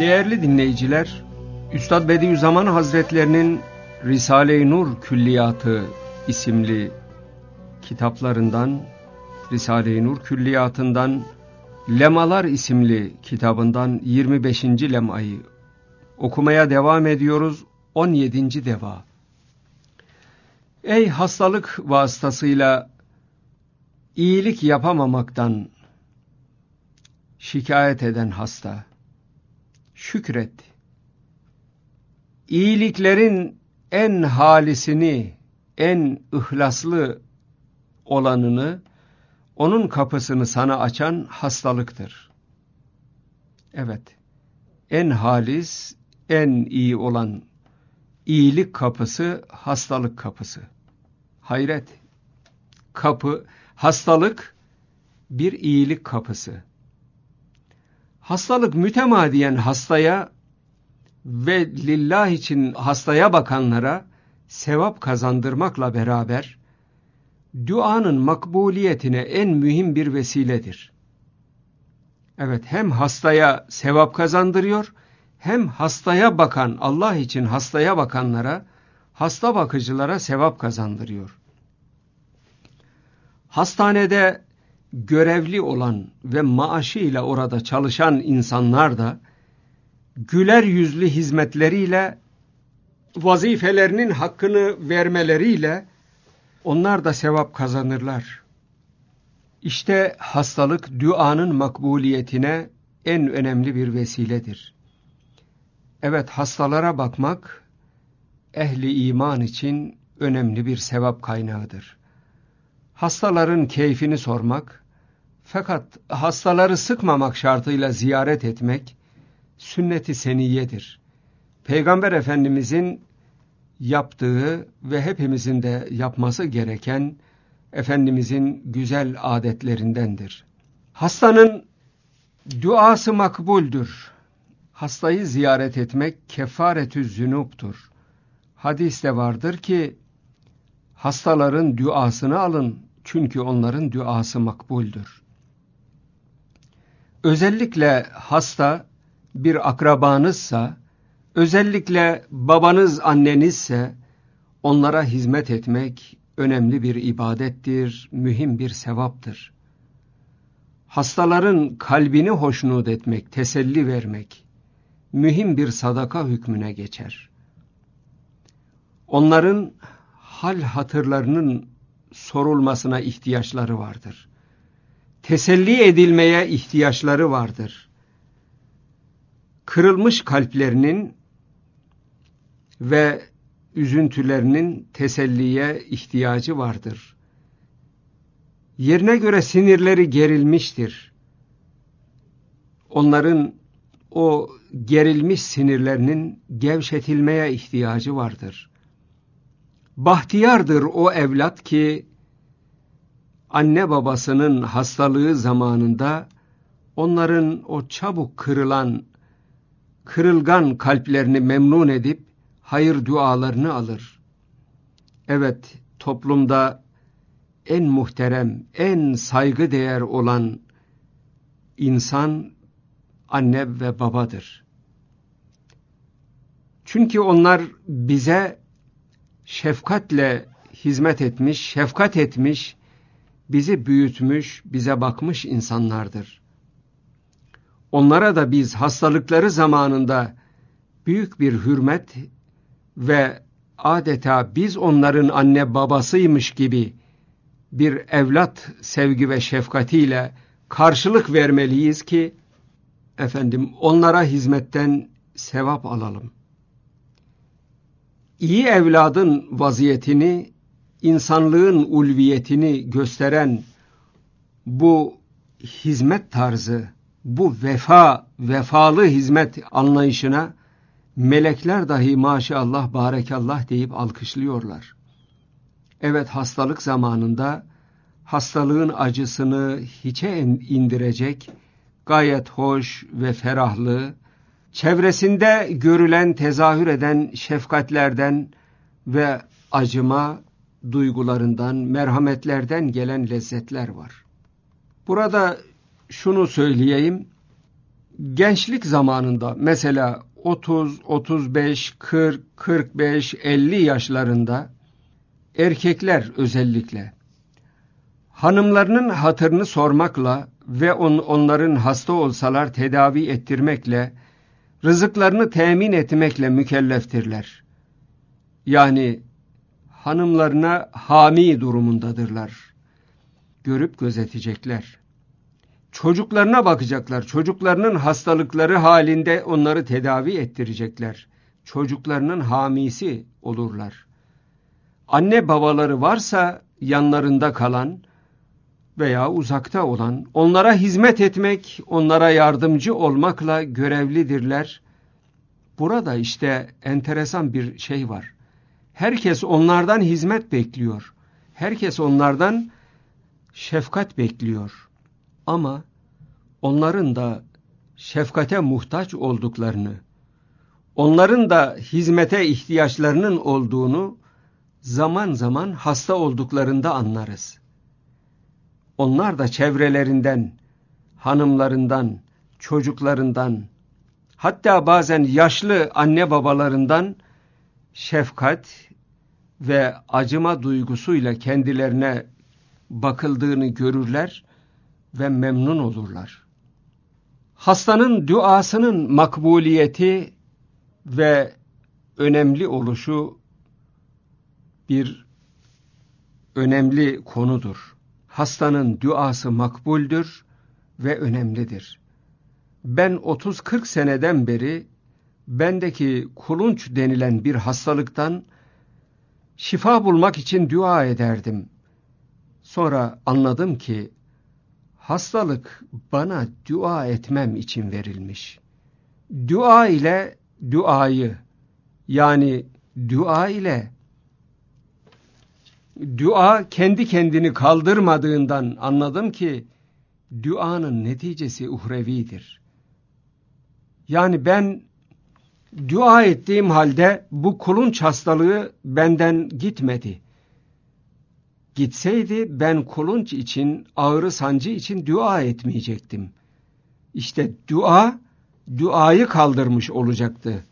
Değerli dinleyiciler, Üstad Bediüzzaman Hazretlerinin Risale-i Nur Külliyatı isimli kitaplarından, Risale-i Nur Külliyatından Lemalar isimli kitabından 25. lemayı okumaya devam ediyoruz. 17. deva. Ey hastalık vasıtasıyla iyilik yapamamaktan şikayet eden hasta, şükret. İyiliklerin en halisini, en ihlaslı olanını, onun kapısını sana açan hastalıktır. Evet, en halis, en iyi olan iyilik kapısı, hastalık kapısı. Hayret, hastalık bir iyilik kapısı. Hastalık mütemadiyen hastaya ve lillah için hastaya bakanlara sevap kazandırmakla beraber duanın makbuliyetine en mühim bir vesiledir. Evet, hem hastaya sevap kazandırıyor, hem hastaya bakan, Allah için hastaya bakanlara, hasta bakıcılara sevap kazandırıyor. Hastanede görevli olan ve maaşıyla orada çalışan insanlar da güler yüzlü hizmetleriyle, vazifelerinin hakkını vermeleriyle onlar da sevap kazanırlar. İşte hastalık duanın makbuliyetine en önemli bir vesiledir. Evet, hastalara bakmak ehli iman için önemli bir sevap kaynağıdır. Hastaların keyfini sormak, fakat hastaları sıkmamak şartıyla ziyaret etmek sünnet-i seniyyedir. Peygamber Efendimizin yaptığı ve hepimizin de yapması gereken Efendimizin güzel adetlerindendir. Hastanın duası makbuldür. Hastayı ziyaret etmek kefaretü zünuptur. Hadiste vardır ki hastaların duasını alın çünkü onların duası makbuldür. Özellikle hasta bir akrabanızsa, özellikle babanız, annenizse onlara hizmet etmek önemli bir ibadettir, mühim bir sevaptır. Hastaların kalbini hoşnut etmek, teselli vermek mühim bir sadaka hükmüne geçer. Onların hal hatırlarının sorulmasına ihtiyaçları vardır. Teselli edilmeye ihtiyaçları vardır. Kırılmış kalplerinin ve üzüntülerinin teselliye ihtiyacı vardır. Yerine göre sinirleri gerilmiştir. Onların o gerilmiş sinirlerinin gevşetilmeye ihtiyacı vardır. Bahtiyardır o evlat ki anne babasının hastalığı zamanında onların o çabuk kırılgan kalplerini memnun edip hayır dualarını alır. Evet, toplumda en muhterem, en saygıdeğer olan insan anne ve babadır. Çünkü onlar bize şefkatle hizmet etmiş, şefkat etmiş, bizi büyütmüş, bize bakmış insanlardır. Onlara da biz hastalıkları zamanında büyük bir hürmet ve adeta biz onların anne babasıymış gibi bir evlat sevgi ve şefkatiyle karşılık vermeliyiz ki onlara hizmetten sevap alalım. İyi evladın vaziyetini, insanlığın ulviyetini gösteren bu hizmet tarzı, bu vefalı hizmet anlayışına melekler dahi maşallah, barekallah deyip alkışlıyorlar. Evet, hastalık zamanında hastalığın acısını hiçe indirecek, gayet hoş ve ferahlı, çevresinde görülen, tezahür eden şefkatlerden ve acıma duygularından, merhametlerden gelen lezzetler var. Burada şunu söyleyeyim, gençlik zamanında mesela 30, 35, 40, 45, 50 yaşlarında erkekler özellikle hanımlarının hatırını sormakla ve onların hasta olsalar tedavi ettirmekle, rızıklarını temin etmekle mükelleftirler. Yani hanımlarına hami durumundadırlar. Görüp gözetecekler. Çocuklarına bakacaklar. Çocuklarının hastalıkları halinde onları tedavi ettirecekler. Çocuklarının hamisi olurlar. Anne babaları varsa yanlarında kalan veya uzakta olan, onlara hizmet etmek, onlara yardımcı olmakla görevlidirler. Burada işte enteresan bir şey var. Herkes onlardan hizmet bekliyor. Herkes onlardan şefkat bekliyor. Ama onların da şefkate muhtaç olduklarını, onların da hizmete ihtiyaçlarının olduğunu zaman zaman hasta olduklarında anlarız. Onlar da çevrelerinden, hanımlarından, çocuklarından, hatta bazen yaşlı anne babalarından şefkat ve acıma duygusuyla kendilerine bakıldığını görürler ve memnun olurlar. Hastanın duasının makbuliyeti ve önemli oluşu bir önemli konudur. Hastanın duası makbuldür ve önemlidir. Ben 30-40 seneden beri bendeki kulunç denilen bir hastalıktan şifa bulmak için dua ederdim. Sonra anladım ki hastalık bana dua etmem için verilmiş. Dua ile duayı, yani dua kendi kendini kaldırmadığından anladım ki duanın neticesi uhrevidir. Yani ben dua ettiğim halde bu kulunç hastalığı benden gitmedi. Gitseydi ben kulunç için, ağrı sancı için dua etmeyecektim. İşte duayı kaldırmış olacaktı.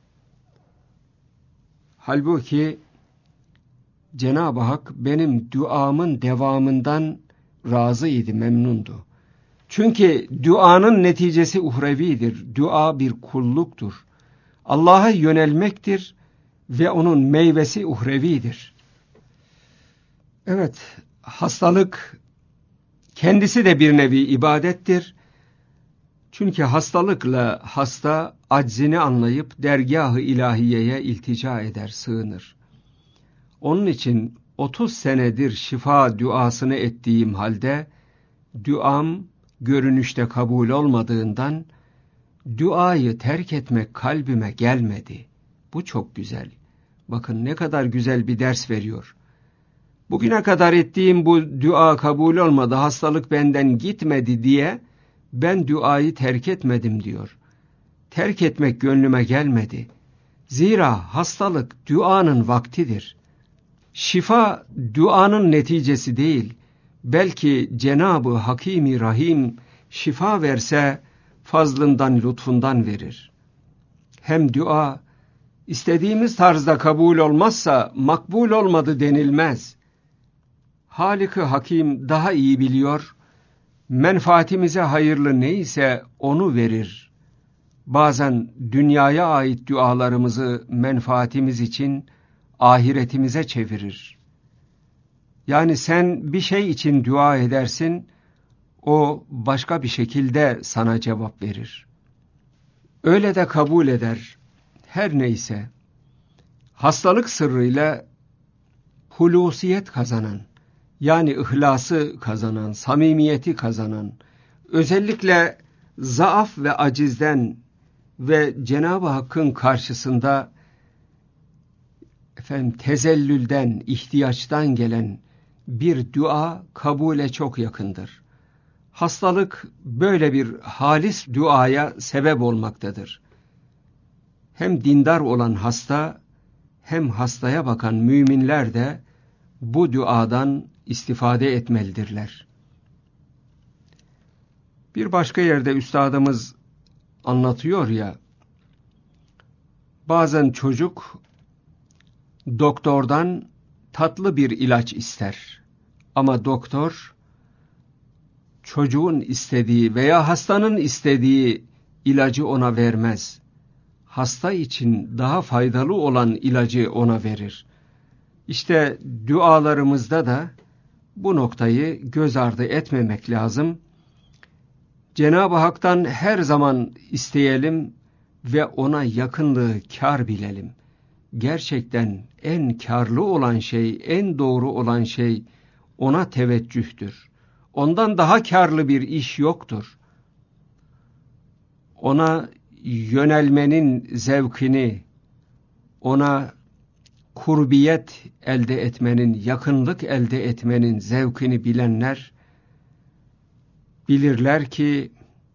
Halbuki Cenab-ı Hak benim duamın devamından razıydı, memnundu. Çünkü duanın neticesi uhrevidir. Dua bir kulluktur. Allah'a yönelmektir ve onun meyvesi uhrevidir. Evet, hastalık kendisi de bir nevi ibadettir. Çünkü hastalıkla hasta aczini anlayıp dergâh-ı ilahiyeye iltica eder, sığınır. Onun için 30 senedir şifa duasını ettiğim halde duam görünüşte kabul olmadığından duayı terk etmek kalbime gelmedi. Bu çok güzel. Bakın ne kadar güzel bir ders veriyor. Bugüne kadar ettiğim bu dua kabul olmadı, hastalık benden gitmedi diye ben duayı terk etmedim diyor. Terk etmek gönlüme gelmedi. Zira hastalık duanın vaktidir. Şifa duanın neticesi değil. Belki Cenab-ı Hakim-i Rahim şifa verse fazlından, lütfundan verir. Hem dua istediğimiz tarzda kabul olmazsa makbul olmadı denilmez. Halik-i Hakim daha iyi biliyor, menfaatimize hayırlı neyse onu verir. Bazen dünyaya ait dualarımızı menfaatimiz için ahiretimize çevirir. Yani sen bir şey için dua edersin, o başka bir şekilde sana cevap verir. Öyle de kabul eder. Her neyse, hastalık sırrıyla hulusiyet kazanan, yani ihlası kazanan, samimiyeti kazanan, özellikle zaaf ve acizden ve Cenab-ı Hakk'ın karşısında tezellülden, ihtiyaçtan gelen bir dua kabule çok yakındır. Hastalık böyle bir halis duaya sebep olmaktadır. Hem dindar olan hasta, hem hastaya bakan müminler de bu duadan istifade etmelidirler. Bir başka yerde üstadımız anlatıyor ya, bazen çocuk doktordan tatlı bir ilaç ister. Ama doktor çocuğun istediği veya hastanın istediği ilacı ona vermez. Hasta için daha faydalı olan ilacı ona verir. İşte dualarımızda da bu noktayı göz ardı etmemek lazım. Cenab-ı Hak'tan her zaman isteyelim ve ona yakınlığı kâr bilelim. Gerçekten en kârlı olan şey, en doğru olan şey ona teveccühtür. Ondan daha kârlı bir iş yoktur. Ona yönelmenin zevkini, ona kurbiyet elde etmenin, yakınlık elde etmenin zevkini bilenler bilirler ki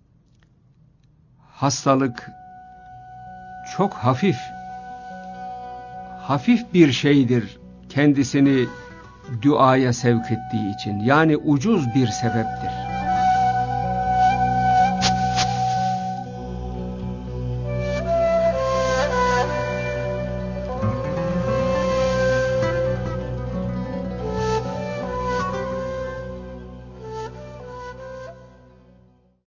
hastalık çok hafif bir şeydir kendisini duaya sevk ettiği için. Yani ucuz bir sebeptir.